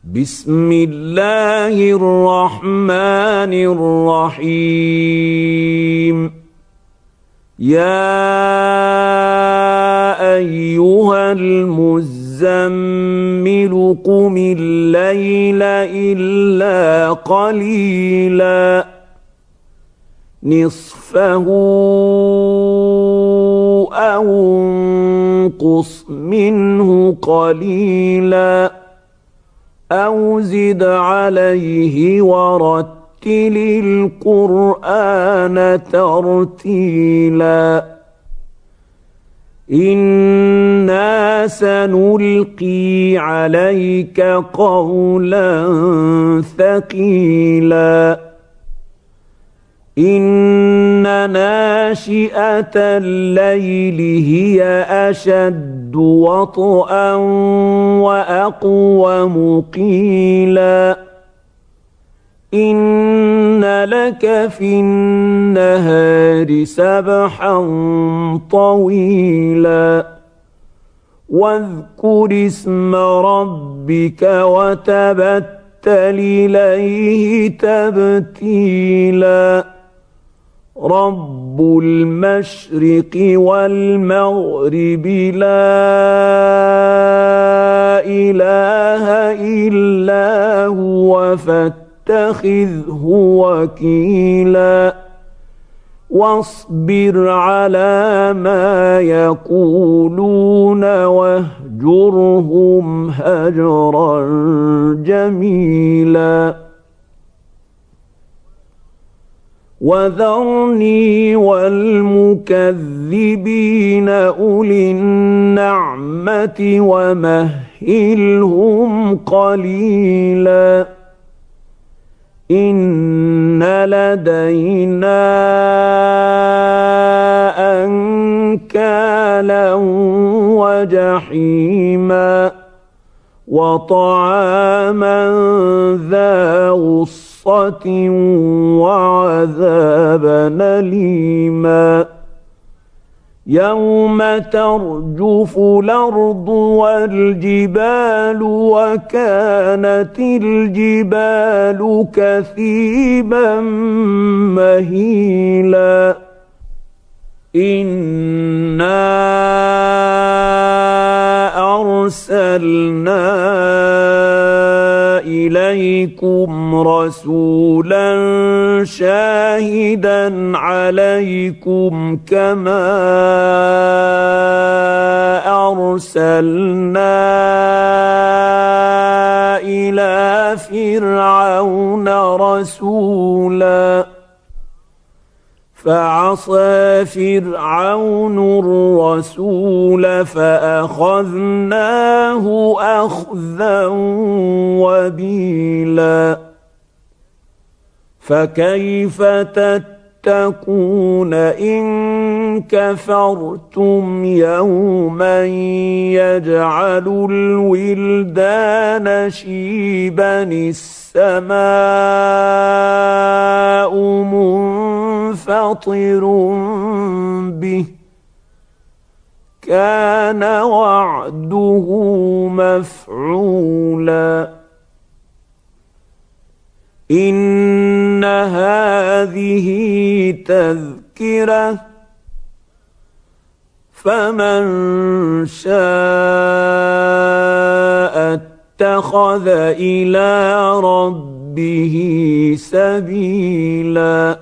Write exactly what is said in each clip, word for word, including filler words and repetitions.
بسم الله الرحمن الرحيم. يا أيها المزمل قم الليل إلا قليلا نصفه أو انقص منه قليلا أو زد عليه ورتل القرآن ترتيلا إنا سنلقي عليك قولا ثقيلا إن ناشئة الليل هي أشد وطئا وأقوم قيلا إن لك في النهار سبحا طويلا واذكر اسم ربك وتبتل إليه تبتيلا رب المشرق والمغرب لا إله إلا هو فاتخذه وكيلا واصبر على ما يقولون واهجرهم هجرا جميلا وذرني والمكذبين أولي النعمة ومهلهم قليلا إن لدينا أنكالا وجحيما وطعاما ذا غصة وعذابا أليما يوم ترجف الأرض والجبال وكانت الجبال كثيبا مهيلا إنا أرسلنا إليكم رسولا شاهدا عليكم كما أرسلنا إلى فرعون رسولا فعصى فرعون الرسول فأخذناه أخذا وبيلا فكيف تتقون إن كفرتم يوما يجعل الولدان شيبا السماء منفطر به كان وعده مفعولا إن هذه تذكرة فمن شاء اتخذ إلى ربه سبيلا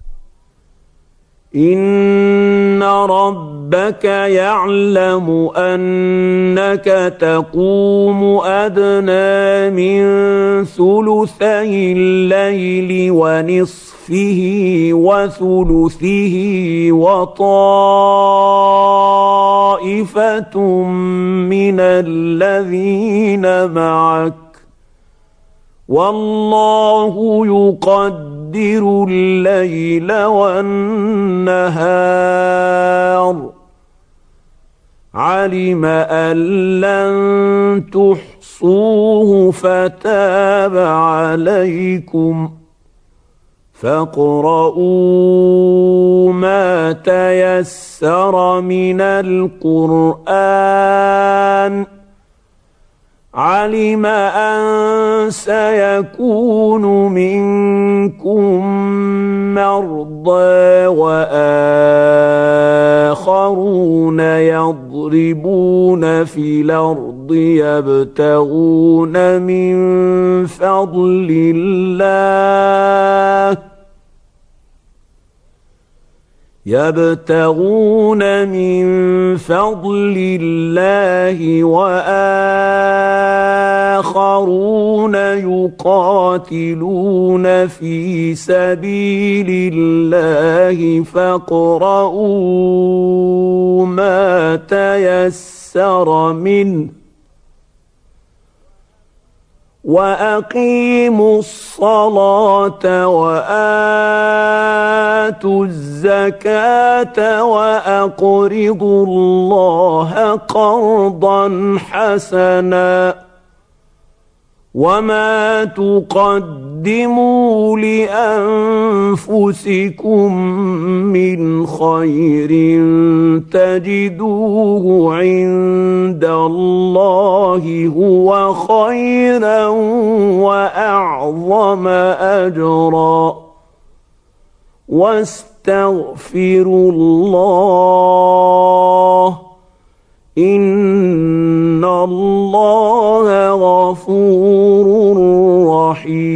إن ربك يعلم أنك تقوم أدنى من ثلثي الليل ونصفه وثلثه وطائفة من الذين معك والله يقدر الليل والنهار علم أن لن تحصوه فتاب عليكم فاقرؤوا ما تيسر من القرآن علم أن سيكون منكم مرضى وآخرون يضربون في الأرض يبتغون من فضل الله يبتغون من فضل الله وآخرون يقاتلون في سبيل الله فاقرؤوا ما تيسر منه وأقيموا الصلاة وآتوا الزكاة وأقرضوا الله قرضا حسنا وما تقدموا لأنفسكم من خير تجدوه عند الله هو خيرا وأعظم أجرا واستغفروا الله إن الله غفور رحيم.